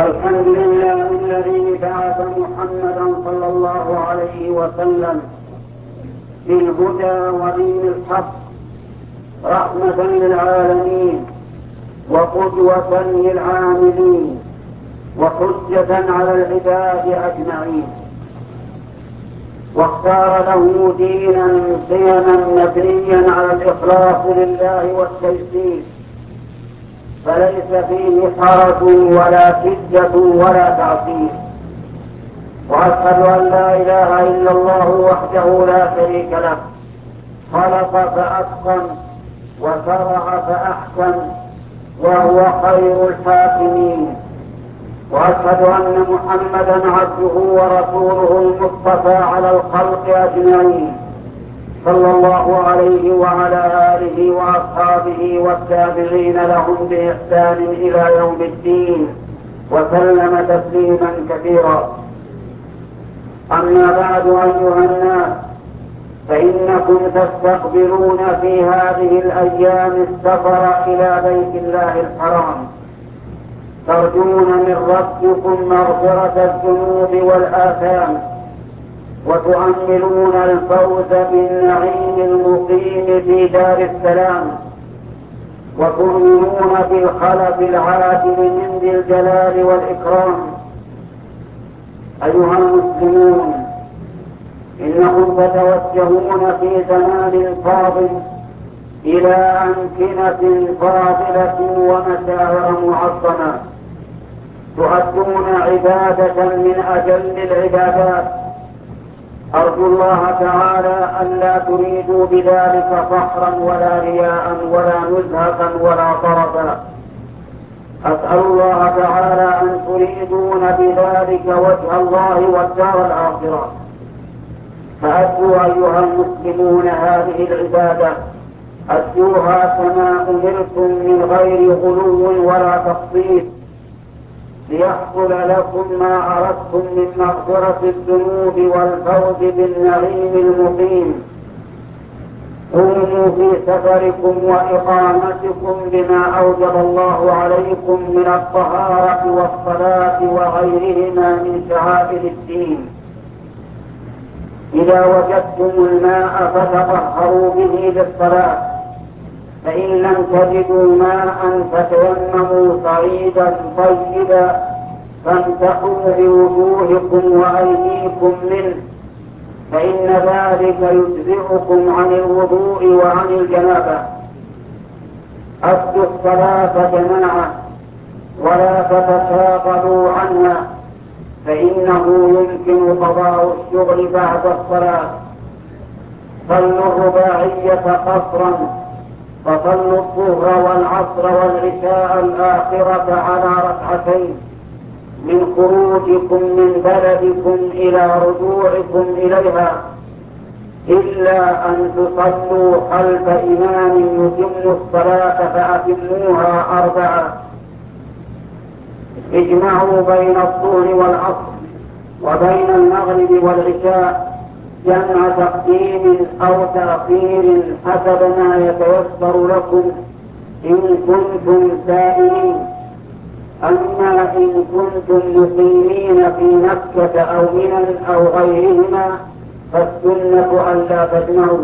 الحمد لله الذي بعث محمدا صلى الله عليه وسلم بالهدى ودين الحق رحمة للعالمين وقدوة للعاملين وحجة على العباد أجمعين، واختار له دينا قيما مبنيا على الإخلاص لله والتيسير، فليس فيه حرج ولا شدة ولا تعصير. وأشهد أن لا إله إلا الله وحده لا شريك له، خلق فأتقن وشرع فأحكم وهو خير الحاكمين. وأشهد أن محمدا عبده ورسوله المصطفى على الخلق أجمعين، صلى الله عليه وعلى آله وأصحابه والتابعين لهم بإحسان إلى يوم الدين، وسلم تسليما كثيرا. أما بعد أيها الناس، فإنكم تستقبلون في هذه الأيام السفر إلى بيت الله الحرام، ترجون من ربكم مغفرة الذنوب والآثام، وتؤملون الفوز بالنعيم المقيم في دار السلام، وتؤمنون بالخلف العادل من ذي الجلال والإكرام. أيها المسلمون، إنكم تتوجهون في زمان فاضل إلى أمكنة فاضلة ومشاعر معظمة، تؤدون عبادة من أجل العبادات. أرجو الله تعالى أن لا تريدوا بذلك فخرا ولا رياء ولا نزهة ولا طرفا. أسأل الله تعالى أن تريدون بذلك وجه الله والدار الآخرة، فأدوا أيها المسلمون هذه العبادة، أدوها كما أمرتم من غير غلو ولا تقصير، ليحصل لكم ما أردتم من مغفرة الذنوب والفوز بالنعيم المقيم. قوموا في سفركم وإقامتكم بما أوجب الله عليكم من الطهارة والصلاة وغيرهما من شعائر الدين. إذا وجدتم الماء فتطهروا به للصلاة، فإن لم تجدوا ماء فتيمموا صعيدا طيبا فامسحوا بوجوهكم وأيديكم منه، فإن ذلك يجزئكم عن الوضوء وعن الجنابة. أدوا الصلاة جماعة ولا تتشاغلوا عنها، فإنه يمكن قضاء الشغل بعد الصلاة. صلوا الرباعية قصرا، فصلوا الظهر والعصر والعشاء الآخرة على ركعتين من خروجكم من بلدكم إلى رجوعكم إليها، إلا أن تصلوا خلف إمام يتم الصلاة فأتموها 4. اجمعوا بين الظهر والعصر وبين المغرب والعشاء جمع تقديم أو تأخير حسب ما يتيسر لكم إن كنتم سائلين. أما إن كنتم مقيمين في مكة أو منى أو غيرهما فالسنة ألا تجمعوا.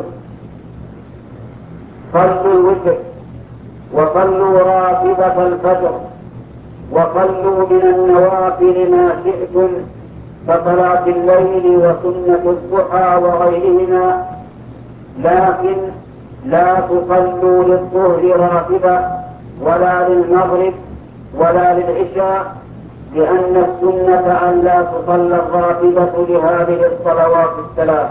صلوا الوتر وصلوا راتبة الفجر وصلوا من النوافل ما شئتم كصلاة الليل وسنة الضحى وغيرهما، لكن لا تصلوا للظهر راتبة ولا للمغرب ولا للعشاء، لأن السنة أن لا تصلى الراتبة لهذه الصلوات الثلاث.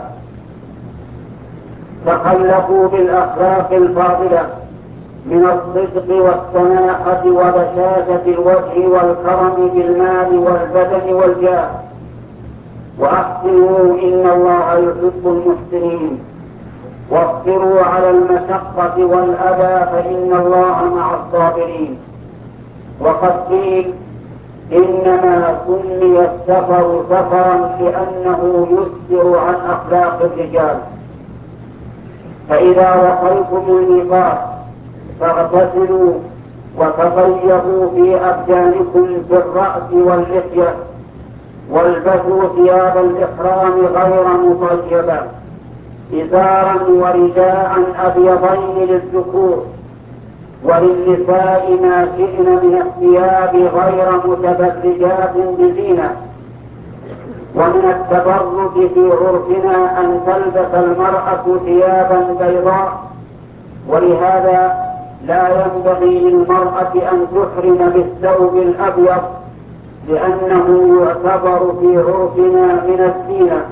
تخلقوا بالأخلاق الفاضلة من الصدق والسماحة وبشاشة الوجه والكرم بالمال والبدن والجاه، وأحسنوا إن الله يحب المحسنين، واصبروا على المشقة والأذى فإن الله مع الصابرين. وقد قيل إنما سمي السفر سفرا لأنه يسفر عن أخلاق الرجال. فإذا وصلتم الميقات فاغتسلوا وتطيبوا في أبدانكم بالرأس واللحية، والبسوا ثياب الإحرام غير مطيبة، إزارا ورداء أبيضين للذكور، وللنساء ما شئن من الثياب غير متبرجات بزينة. ومن التبرج في عرفنا أن تلبس المرأة ثيابا بيضاء، ولهذا لا ينبغي للمرأة أن تحرم بالثوب الأبيض، لأنه يعتبر في عرفنا من الزينة.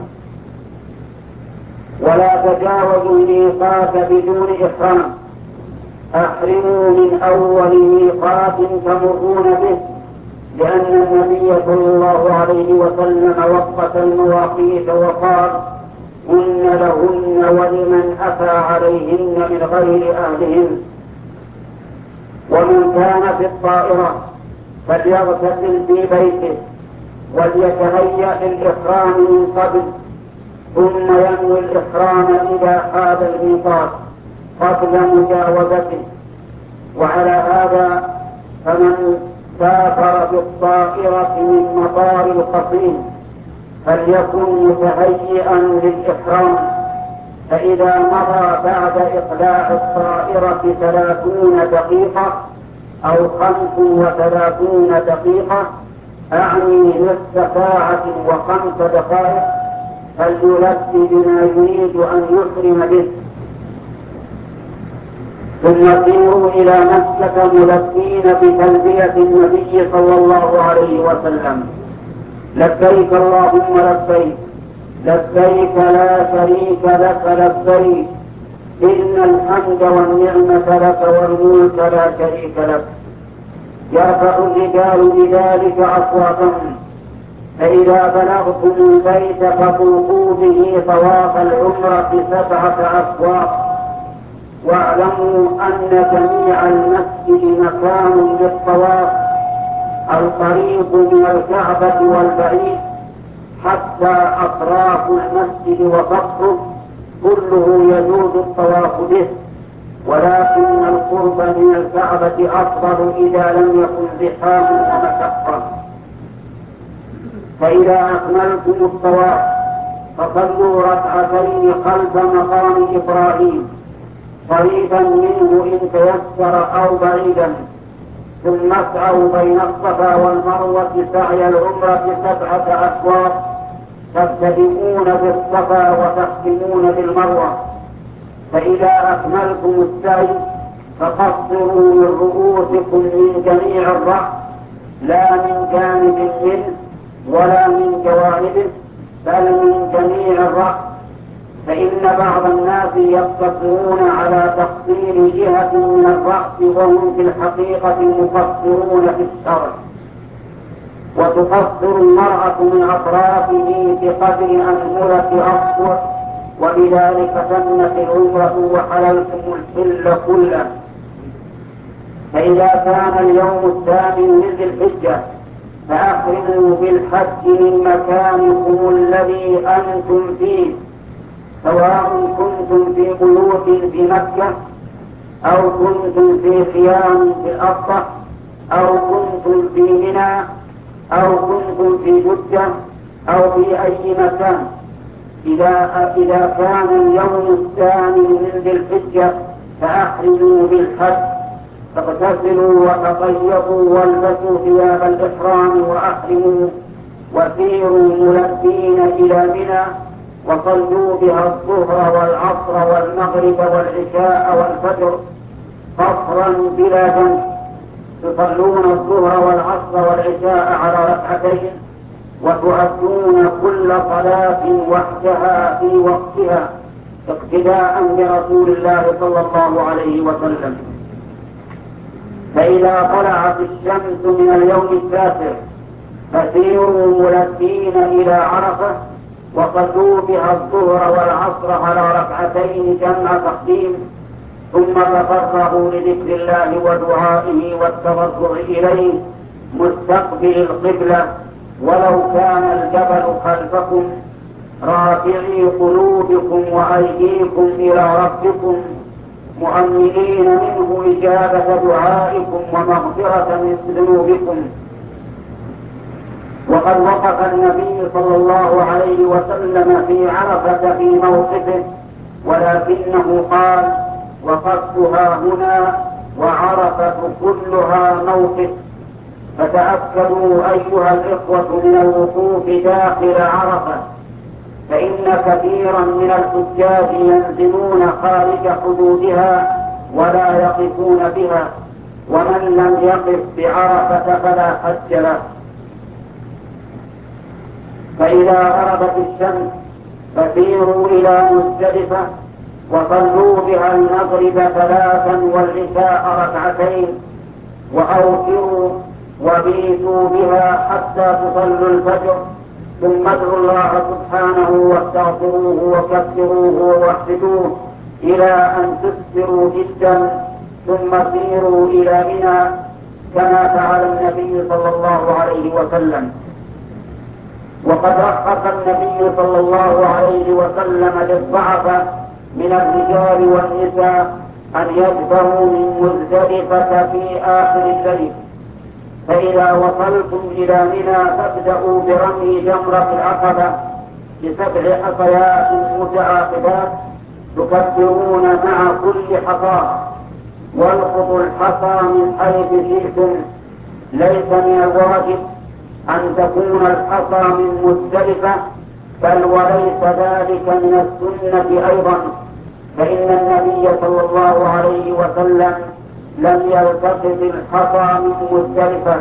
ولا تجاوزوا الميقات بدون إحرام، أحرموا من أول ميقات تمرون به، لأن النبي صلى الله عليه وسلم وقت المواقيت وقال: هن لهن ولمن أتى عليهن من غير أهلهن. ومن كان في الطائرة فليغتسل في بيته، وليتهيأ للإحرام من قبل، ثم ينوي الإحرام إذا حاد الميقات قبل مجاوزته. وعلى هذا فمن سافر بالطائرة من مطار القصيم فليكن متهيئا للإحرام، فإذا مضى بعد إقلاع الطائرة 30 دقيقة أو 35 دقيقة، أعني نصف ساعة و5 دقائق، فليلبي بما يريد أن يحرم به، ثم سيروا إلى مكة ملبين بتلبية النبي صلى الله عليه وسلم: لبيك اللهم لبيك، لبيك لا شريك لك لبيك، إن الحمد والنعمة لك والملك لا شريك لك. يرفع الرجال بذلك أصواتهم، فإذا بلغتم البيت فطوفوا به طواف العمرة 7 أسواق. واعلموا أن جميع المسجد مكان للطواف، القريب من الكعبة والبعيد حتى أطراف المسجد وسطحه كله يجوز الطواف به، ولكن القرب من الكعبة أفضل إذا لم يكن زحام ومشقة. فإذا أكملتم الطواف فصلوا ركعتين خلف مقام إبراهيم، قريبا منه إن تيسر أو بعيدا، ثم اسعوا بين الصفا والمروة سعي العمرة 7 أشواط، تبتدئون بالصفا وتختمون بالمروة. فإذا أكملتم السعي فقصروا من رؤوسكم من جميع الرأس، لا من جانب منه ولا من جوانبه، بل من جميع الرأس، فإن بعض الناس يقتصرون على تقصير جهة من الرأس وهم في الحقيقة مقصرون في الشرع. وتقصر المرأة من أطرافه بقدر أنملة أصفر، وبذلك تمت العمرة وحللتم الحل كله. فإذا كان اليوم 8 من ذي الحجة فأحرموا بالحج من مكانكم الذي أنتم فيه، سواء كنتم في بيوت في مكة أو كنتم في خيام في الأبطح أو كنتم في منى أو كنتم في جدة أو في أي مكان. إذا كان اليوم 8 من ذي الحجة فأحرموا بالحج، فاغتسلوا وتطيبوا والبسوا ثياب الإحرام وأحرموا، وسيروا ملبين إلى منى، وصلوا بها الظهر والعصر والمغرب والعشاء والفجر قصرا بلا جنب. تصلون الظهر والعصر والعشاء على ركعتين، وتؤدون كل صلاة وحدها في وقتها اقتداء برسول الله صلى الله عليه وسلم. فإذا طلعت الشمس من اليوم 9 فسيروا ملبين إلى عرفة، وصلوا بها الظهر والعصر على ركعتين جمع تقديم، ثم تفرغوا لذكر الله ودعائه والتضرع إليه مستقبل القبلة، ولو كان الجبل خلفكم، رافعي قلوبكم وأيديكم إلى ربكم مؤملين منه إجابة دعائكم ومغفرة من ذنوبكم. وقد وقف النبي صلى الله عليه وسلم في عرفة في موقفه، ولكنه قال: وقفتها هنا وعرفة كلها موقف. فتأكدوا أيها الإخوة من الوقوف داخل عرفة، فإن كثيرا من الحجاج ينزلون خارج حدودها ولا يقفون بها، ومن لم يقف بعرفة فلا حج له. فإذا غربت الشمس فسيروا إلى مزدلفة وصلوا بها المغرب 3 والعشاء 2، وأوتروا وبيتوا بها حتى تصلوا الفجر، ثم ادعوا الله سبحانه واستغفروه وكبروه ووحدوه إلى أن تسفروا جدا، ثم سيروا إلى منى كما فعل النبي صلى الله عليه وسلم. وقد رخص النبي صلى الله عليه وسلم للضعف من الرجال والنساء أن يذبحوا من مزدلفة في آخر الليل، فإذا وصلتم إلى منى فابدأوا برمي جمرة العقبة ب7 حصيات متعاقبات تكبرون مع كل حصاة، والقطوا الحصى من حيث شئتم. ليس من الواجب أن تكون الحصى من مزدلفة، بل وليس ذلك من السنة أيضا، فإن النبي صلى الله عليه وسلم لم يلتقط الحصى من مزدلفة.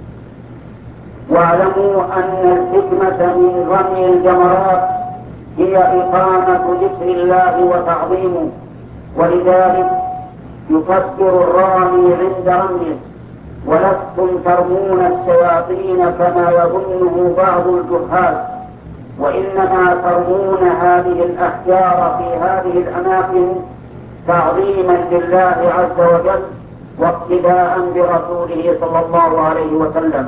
واعلموا أن الحكمة من رمي الجمرات هي إقامة ذكر الله وتعظيمه، ولذلك يكبر الرامي عند رميه، ولستم ترمون الشياطين كما يظنه بعض الجهال، وإنما ترمون هذه الأحجار في هذه الأماكن تعظيما لله عز وجل واقتداء برسوله صلى الله عليه وسلم.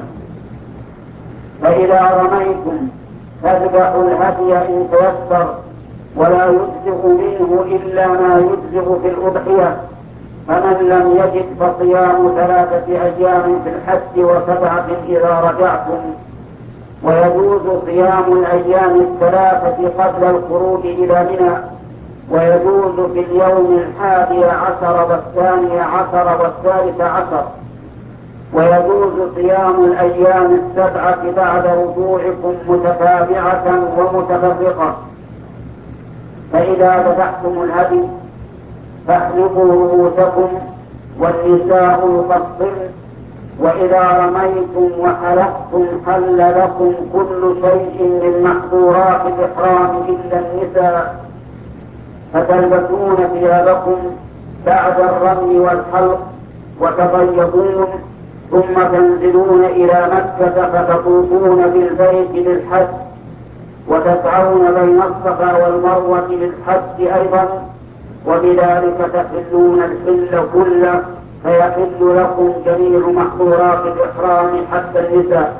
فإذا رميتم فاذبحوا الهدي إن تيسر، ولا يجزئ منه إلا ما يجزئ في الأضحية، فمن لم يجد فصيام 3 أيام في الحج و7 إذا رجعتم. ويجوز صيام الأيام 3 قبل الخروج إلى منى، ويجوز في اليوم 11 و12 و13، ويجوز صيام الأيام 7 بعد رجوعكم متتابعة ومتفرقة. فإذا ذبحتم الهدي فاحلقوا رؤوسكم والنساء يقصرن، وإذا رميتم وحلقتم حل لكم كل شيء من محظورات الإحرام إلا النساء، فتلبسون ثيابكم بعد الرمي والحلق وتطيبون، ثم تنزلون إلى مكة فتطوفون بالبيت للحج، وتسعون بين الصفا والمروة للحج أيضا، وبذلك تحلون الحل كله، فيحل لكم جميع محظورات الإحرام حتى النساء.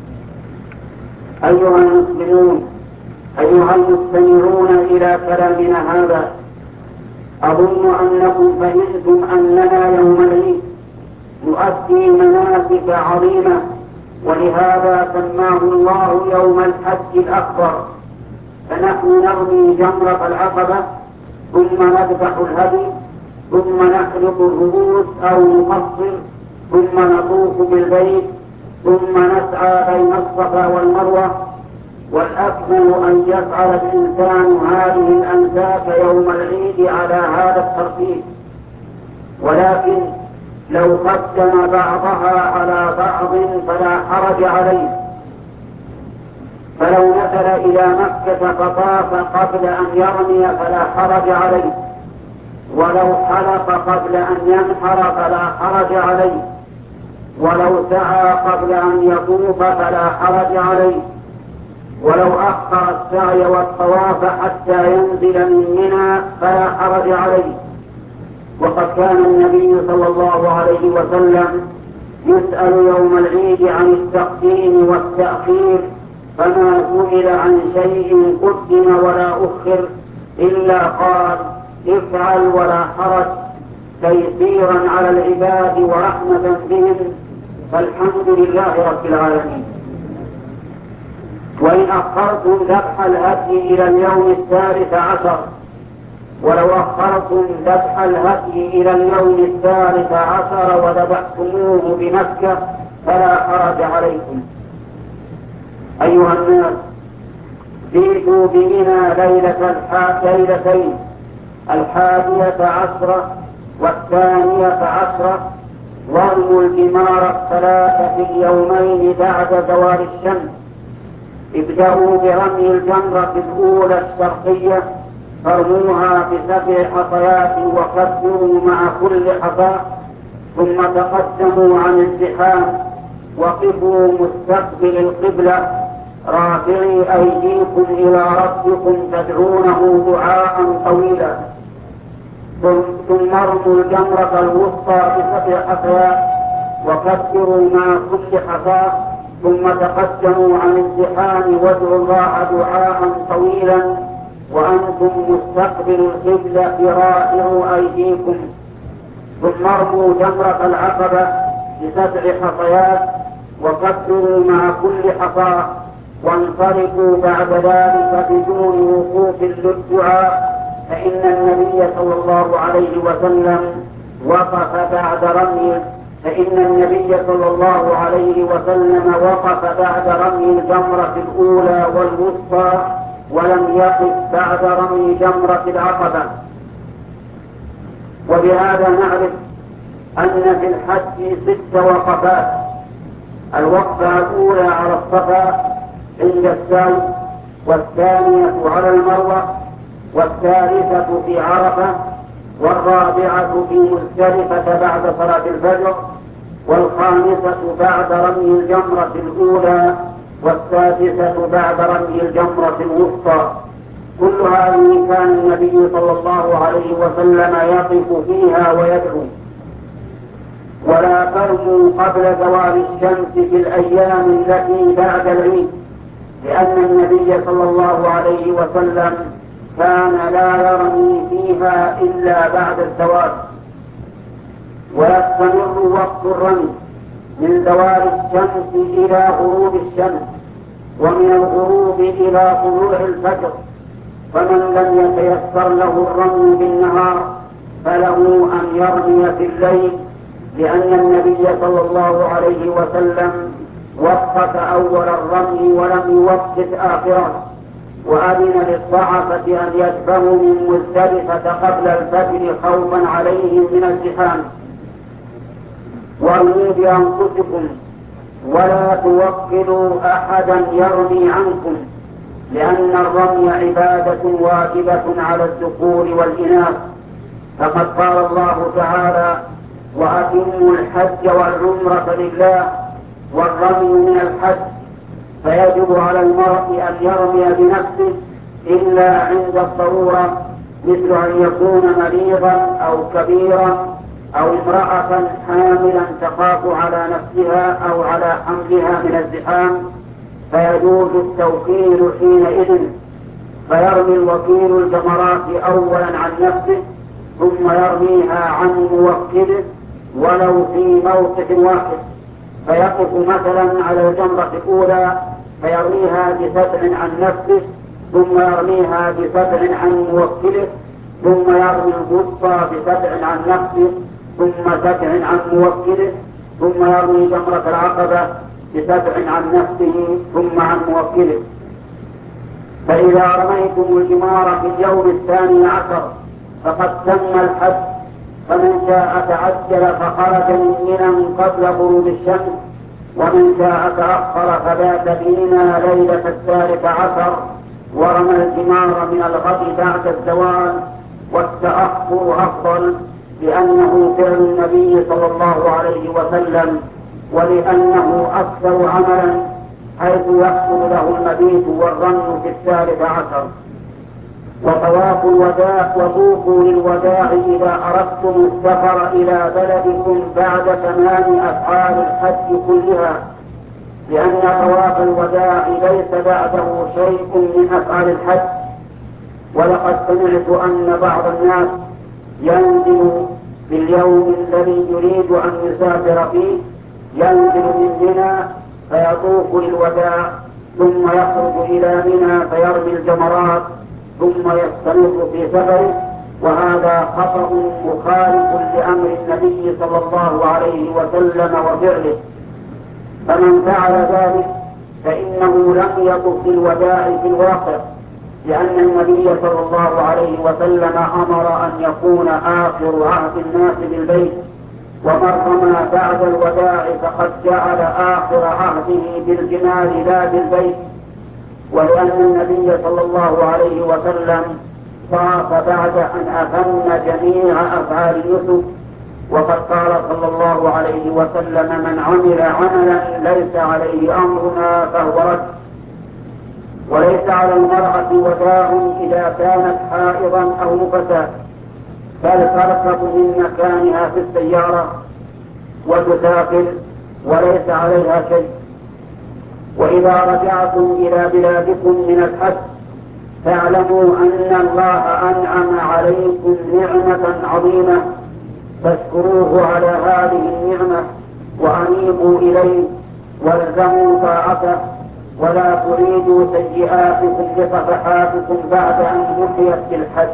أيها المسلمون، أيها المستمعون إلى كلامنا هذا، أظن أنكم فهمتم أننا يوم العيد نؤدي مناسك عظيمة، ولهذا سماه الله يوم الحج الأكبر. فنحن نرمي جمرة العقبة، ثم نذبح الهدي، ثم نحلق الرؤوس أو نقصر، ثم نطوف بالبيت، ثم نسعى بين الصفا والمروة. والأكمل أن يفعل الإنسان هذه الأنساك يوم العيد على هذا الترتيب، ولكن لو قدم بعضها على بعض فلا حرج عليه. فلو نزل إلى مكة فطاف قبل أن يرمي فلا حرج عليه، ولو حلق قبل أن ينحر فلا حرج عليه، ولو سعى قبل أن يطوف فلا حرج عليه، ولو أخر السعي والطواف حتى ينزل من منى فلا حرج عليه. وقد كان النبي صلى الله عليه وسلم يسأل يوم العيد عن التقديم والتأخير، فما سئل عن شيء قدم ولا أخر إلا قال: افعل ولا حرج، تيسيرا على العباد ورحمة بهم، فالحمد لله رب العالمين. وإن أخرتم ذبح الهدي إلى اليوم 13، ولو أخرتم ذبح الهدي إلى اليوم 13 وذبحتموه بمكة فلا حرج عليكم. أيها الناس، بيتوا بمنى ليلتين، 11 و12، وارموا الجمار 3 في اليومين بعد زوال الشمس. ابدأوا برمي الجمرة الأولى الشرقية، فارموها ب7 حصيات وكبروا مع كل حصاة، ثم تقدموا عن الزحام، وقفوا مستقبل القبلة رافعي أيديكم إلى ربكم تدعونه دعاء طويلا، ثم ارموا الجمرة الوسطى ب7 حصيات وكبروا مع كل حصاة، ثم تقدموا عن الزحام وادعوا الله دعاء طويلا وأنتم مستقبل القبلة رافعوا أيديكم، ثم ارموا جمرة العقبة ب7 حصيات وكبروا مع كل حصاة، وانصرفوا بعد ذلك بدون وقوف للدعاء، فإن النبي صلى الله عليه وسلم وقف بعد رمي الجمرة الأولى والوسطى، ولم يقف بعد رمي جمرة العقبة. وبهذا نعرف أن في الحج 6 وقفات: الوقفة الأولى على الصفا عند السعي، والثانية على المروة، والثالثة في عرفة، والرابعة في مزدلفة بعد صلاة الفجر، والخامسة بعد رمي الجمرة الأولى، والسادسة بعد رمي الجمرة الوسطى. كل هذه كان النبي صلى الله عليه وسلم يقف فيها ويدعو. ولا ترموا قبل زوال الشمس في الأيام التي بعد العيد، لأن النبي صلى الله عليه وسلم كان لا يرمي فيها إلا بعد الزوال. ويستمر وقت الرمي من زوال الشمس إلى غروب الشمس، ومن الغروب إلى طلوع الفجر، فمن لم يتيسر له الرمي بالنهار فله أن يرمي في الليل، لأن النبي صلى الله عليه وسلم وقف أول الرمي ولم يوقف آخره، وأذن للضعفة أن يذبحوا من مزدلفة قبل الفجر خوفا عليهم من الزحام. وارموا بأنفسكم ولا توكلوا أحدا يرمي عنكم، لأن الرمي عبادة واجبة على الذكور والإناث، فقد قال الله تعالى: وأتموا الحج والعمرة لله، والرمي من الحج، فيجب على المرء أن يرمي بنفسه إلا عند الضرورة، مثل أن يكون مريضا أو كبيرا أو امرأة حاملا تخاف على نفسها أو على حملها من الزحام، فيجوز التوكيل حينئذ، فيرمي الوكيل الجمرات أولا عن نفسه ثم يرميها عن موكله ولو في موقف واحد، فيقف مثلا على الجمرة الأولى فيرميها ب7 عن نفسه، ثم يرميها ب7 عن موكله، ثم يرمي الوسطى ب7 عن نفسه، ثم 7 عن موكله، ثم يرمي جمرة العقبة ب7 عن نفسه ثم عن موكله. فإذا رميتم الجمار في اليوم 12 فقد تم الحج، فمن شاء تعجل فخرج من منى قبل غروب الشمس، ومن شاء تأخر فبات بمنى ليلة 13 ورمى الجمار من الغد بعد الزوال. والتأخر أفضل، لأنه فعل النبي صلى الله عليه وسلم، ولأنه أكثر عملا، حيث يحصل له المبيت والرمي في 13. وطواف الوداع، وطوفوا للوداع إذا أردتم السفر إلى بلدكم بعد تمام أفعال الحج كلها، لأن طواف الوداع ليس بعده شيء من أفعال الحج. ولقد سمعت أن بعض الناس ينزل في اليوم الذي يريد أن يسافر فيه ينزل من منى فيطوف للوداع، ثم يخرج إلى منى فيرمي الجمرات، ثم يستمر في سفره. وهذا خطأ مخالف لأمر النبي صلى الله عليه وسلم وفعله. فمن فعل ذلك فإنه لم يطف للوداع في الواقع، لأن النبي صلى الله عليه وسلم أمر أن يكون آخر عهد الناس بالبيت، ومن رمى بعد الوداع فقد جعل آخر عهده بالجمال لا بالبيت. ولأن النبي صلى الله عليه وسلم طاف بعد أن أتم جميع أفعال يوسف، وقد قال صلى الله عليه وسلم: من عمل عملا ليس عليه أمرنا فهو رد. وليس على المرأة وداع إذا كانت حائضا أو نفسا، بل تركب من مكانها في السيارة وتسافر وليس عليها شيء. وإذا رجعتم إلى بلادكم من الحج فاعلموا أن الله أنعم عليكم نعمة عظيمة، فاشكروه على هذه النعمة وأنيبوا إليه والزموا طاعته، ولا تريدوا سيئاتكم بصفحاتكم بعد أن نحيت بالحج.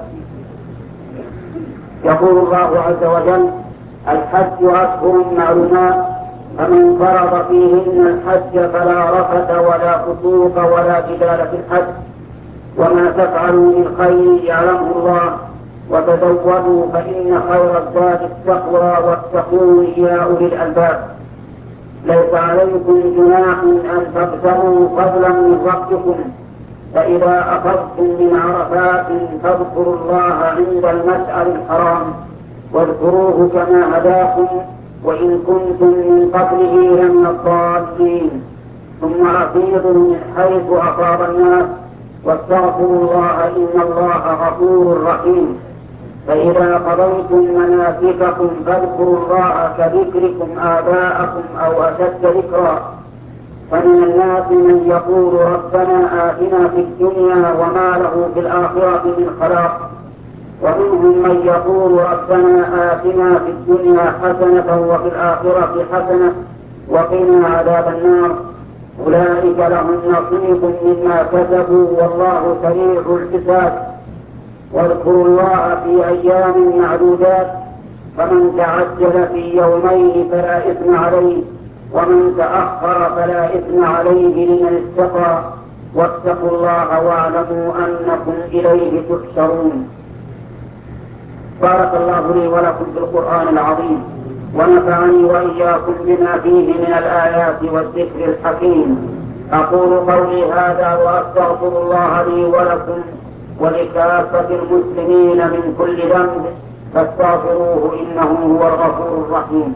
يقول الله عز وجل: الحج أشهر معلومات، فمن فرض فيهن الحج فلا رفث ولا فسوق ولا جدال في الحج، وما تفعلوا من خير يعلمه الله، وتزودوا فإن خير الزاد التقوى واتقون يا أولي الألباب. ليس عليكم جناح أن تبتغوا فضلا من ربكم، فإذا أخذتم من عرفات فاذكروا الله عند المشعر الحرام، واذكروه كما هداكم وإن كنتم من قبله لمن الضالين، ثم أفيضوا من حيث أفاض الناس، واستغفروا الله إن الله غفور رحيم. فإذا قضيتم مناسككم فاذكروا الله كذكركم آباءكم أو أشد ذكرا. فمن الناس من يقول ربنا آتنا في الدنيا وما له في الآخرة من خلاق، ومنهم من يقول ربنا آتنا في الدنيا حسنة وفي الآخرة حسنة وقنا عذاب النار. أولئك لهم نصيب مما كسبوا والله سريع الحساب. واذكروا الله في أيام معدودات، فمن تعجل في يومين فلا إثم عليه، ومن تأخر فلا إثم عليه لمن اتقى. واتقوا الله واعلموا أنكم إليه تحشرون. بارك الله لي ولكم في القرآن العظيم، ونفعني وإياكم بما فيه من الآيات والذكر الحكيم. أقول قولي هذا وأستغفر الله لي ولكم ولكافة المسلمين من كل ذنب، فاستغفروه إنه هو الغفور الرحيم.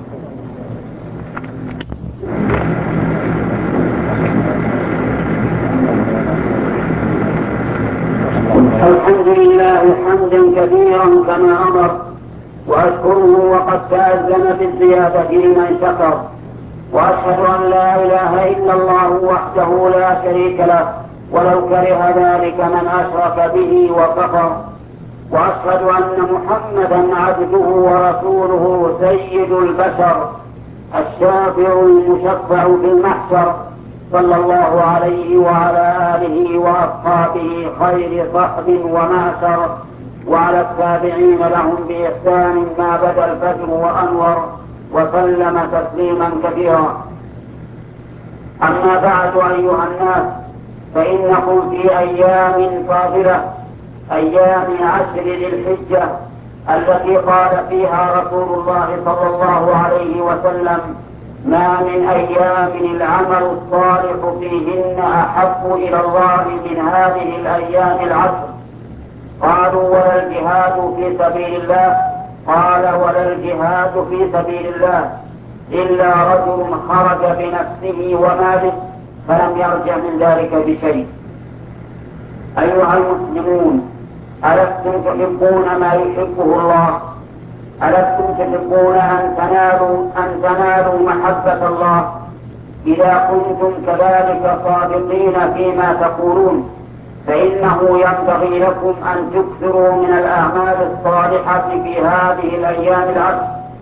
الحمد لله حمدا كثيرا كما أمر، وأشكره وقد تأذن بالزيادة لمن شكر، وأشهد أن لا إله إلا الله وحده لا شريك له ولو كره ذلك من أشرك به وكفر، وأشهد أن محمدا عبده ورسوله سيد البشر الشافع المشفع في المحشر، صلى الله عليه وعلى آله وأصحابه خير صحب ومعشر، وعلى التابعين لهم بإحسان ما بدا الفجر وأنور، وسلم تسليما كثيرا. أما بعد أيها الناس، فإنكم في أيام فاضلة، أيام 10 ذي الحجة، التي قال فيها رسول الله صلى الله عليه وسلم: ما من أيام العمل الصالح فيهن أحب إلى الله من هذه الأيام 10. قالوا: ولا الجهاد في سبيل الله؟ قال: ولا الجهاد في سبيل الله إلا رجل خرج بنفسه وماله فلم يرجع من ذلك بشيء. أيها المسلمون، ألستم تحبون ما يحبه الله؟ ألستم تحبون أن تنالوا محبة الله؟ إذا كنتم كذلك صادقين فيما تقولون، فإنه ينبغي لكم أن تكثروا من الأعمال الصالحة في هذه الأيام 10،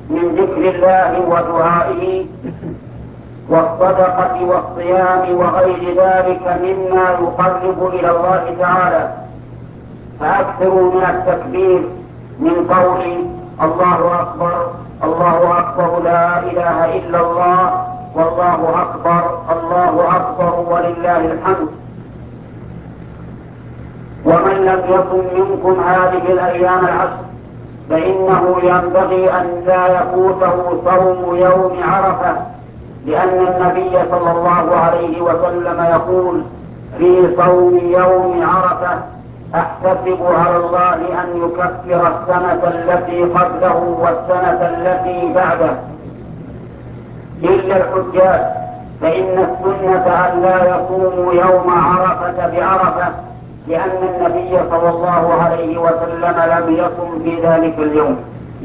من ذكر الله ودعائه والصدقة والصيام وغير ذلك مما يقرب إلى الله تعالى، فأكثروا من التكبير من قول الله أكبر الله أكبر لا إله إلا الله والله أكبر الله أكبر ولله الحمد. ومن لم يكن منكم هذه الأيام العشر فإنه ينبغي أن لا يفوته صوم يوم عرفة، لأن النبي صلى الله عليه وسلم يقول في صوم يوم عرفة أحتسب على الله أن يكفر السنة التي قبله والسنة التي بعده إلا الحجاج، فإن السنة أن لا يصوموا يوم عرفة بعرفة، لأن النبي صلى الله عليه وسلم لم يصم في ذلك اليوم.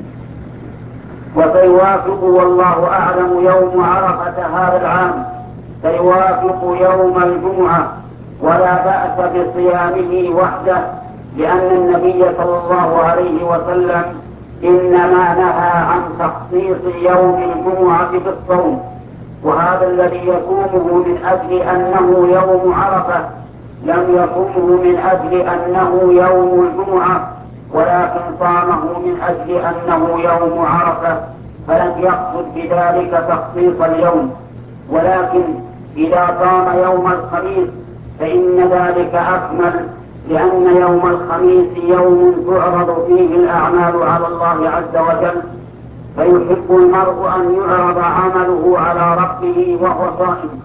وسيوافق والله أعلم يوم عرفة هذا العام سيوافق يوم الجمعة، ولا بأس بصيامه وحده، لأن النبي صلى الله عليه وسلم إنما نهى عن تخصيص يوم الجمعة بالصوم، وهذا الذي يصومه من أجل أنه يوم عرفة لم يصومه من أجل أنه يوم الجمعة، ولكن صامه من أجل أنه يوم عرفة، فلم يقصد بذلك تخصيص اليوم. ولكن إذا صام يوم الخميس فإن ذلك أكمل، لأن يوم الخميس يوم تعرض فيه الأعمال على الله عز وجل، فيحب المرء أن يعرض عمله على ربه وهو صائم.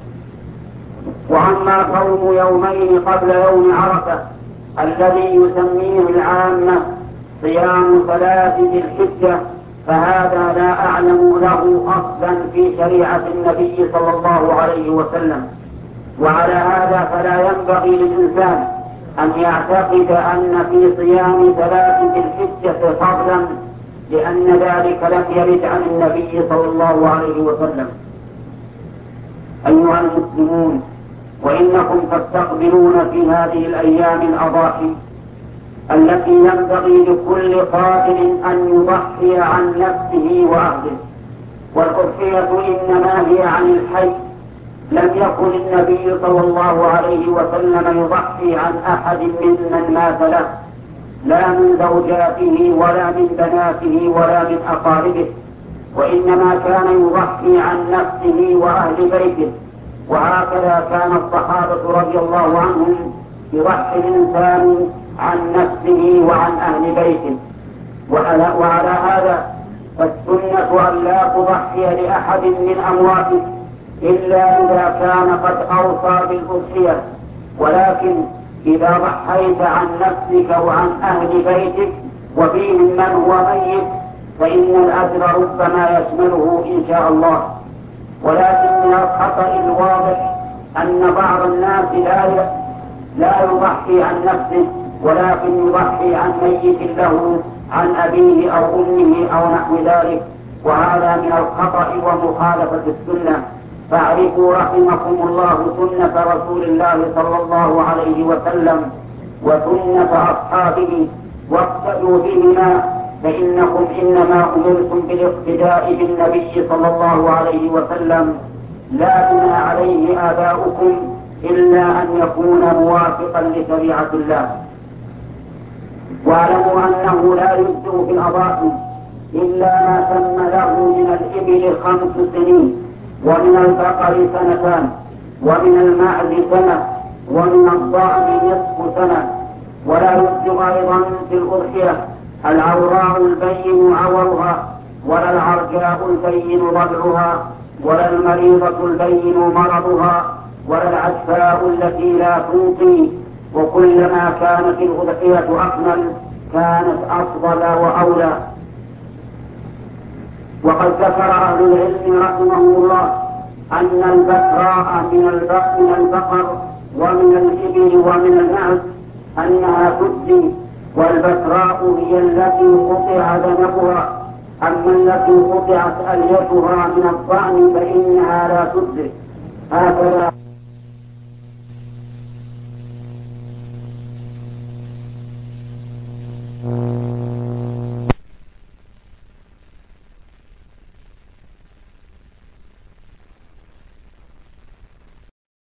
وأما صوم يومين قبل يوم عرفة الذي يسميه العامة صيام 3 ذي الحجة، فهذا لا أعلم له أصلا في شريعة النبي صلى الله عليه وسلم. وعلى هذا فلا ينبغي للإنسان أن يعتقد أن في صيام 3 ذي الحجة فضلا، لأن ذلك لم يرد عن النبي صلى الله عليه وسلم. أيها المسلمون، وإنكم تستقبلون في هذه الأيام الأضاحي التي ينبغي لكل قائل أن يضحي عن نفسه وأهله، والأضحية إنما هي عن الحي، لم يكن النبي صلى الله عليه وسلم يضحي عن أحد ممن مات له، لا من زوجاته ولا من بناته ولا من أقاربه، وإنما كان يضحي عن نفسه وأهل بيته. وهكذا كان الصحابة رضي الله عنهم يضحي الإنسان عن نفسه وعن أهل بيته. وعلى هذا فالسنة أن لا تضحي لأحد من أمواتك إلا إذا كان قد أوصى بالأضحية، ولكن إذا ضحيت عن نفسك وعن أهل بيتك وفيهم من هو ميت فإن الأجر ربما يشمله إن شاء الله. ولكن من الخطأ الواضح أن بعض الناس لا يضحي عن نفسه، ولكن يضحي عن ميت له، عن أبيه أو أمه أو نحو ذلك، وهذا من الخطأ ومخالفة السنة. فاعرفوا رحمكم الله سنة رسول الله صلى الله عليه وسلم وسنة أصحابه واقتدوا بهما، فإنكم إنما أمرتم بالاقتداء بالنبي صلى الله عليه وسلم، لا بما عليه آباؤكم إلا أن يكون موافقا لشريعة الله. واعلموا أنه لا يجزئ في الأضاحي إلا ما تم له من الإبل 5 سنين، ومن البقر 2 سنة، ومن المعز 1 سنة، ومن الضأن نصف سنة. ولا يجزئ أيضا في الأضحية العوراء البين عورها، ولا العرجاء البين ضلعها، ولا المريضة البين مرضها، ولا العجفاء التي لا تنقي. وكلما كانت الأضحية أكمل كانت أفضل وأولى. وقد ذكر أهل العلم رحمهم الله أن البكراء من البقر ومن الإبل ومن المعز أنها تجزي، والبكراء هي التي قطع ذنبها، أما التي قطعت أليتها من الضأن فإنها لا تجزي. هكذا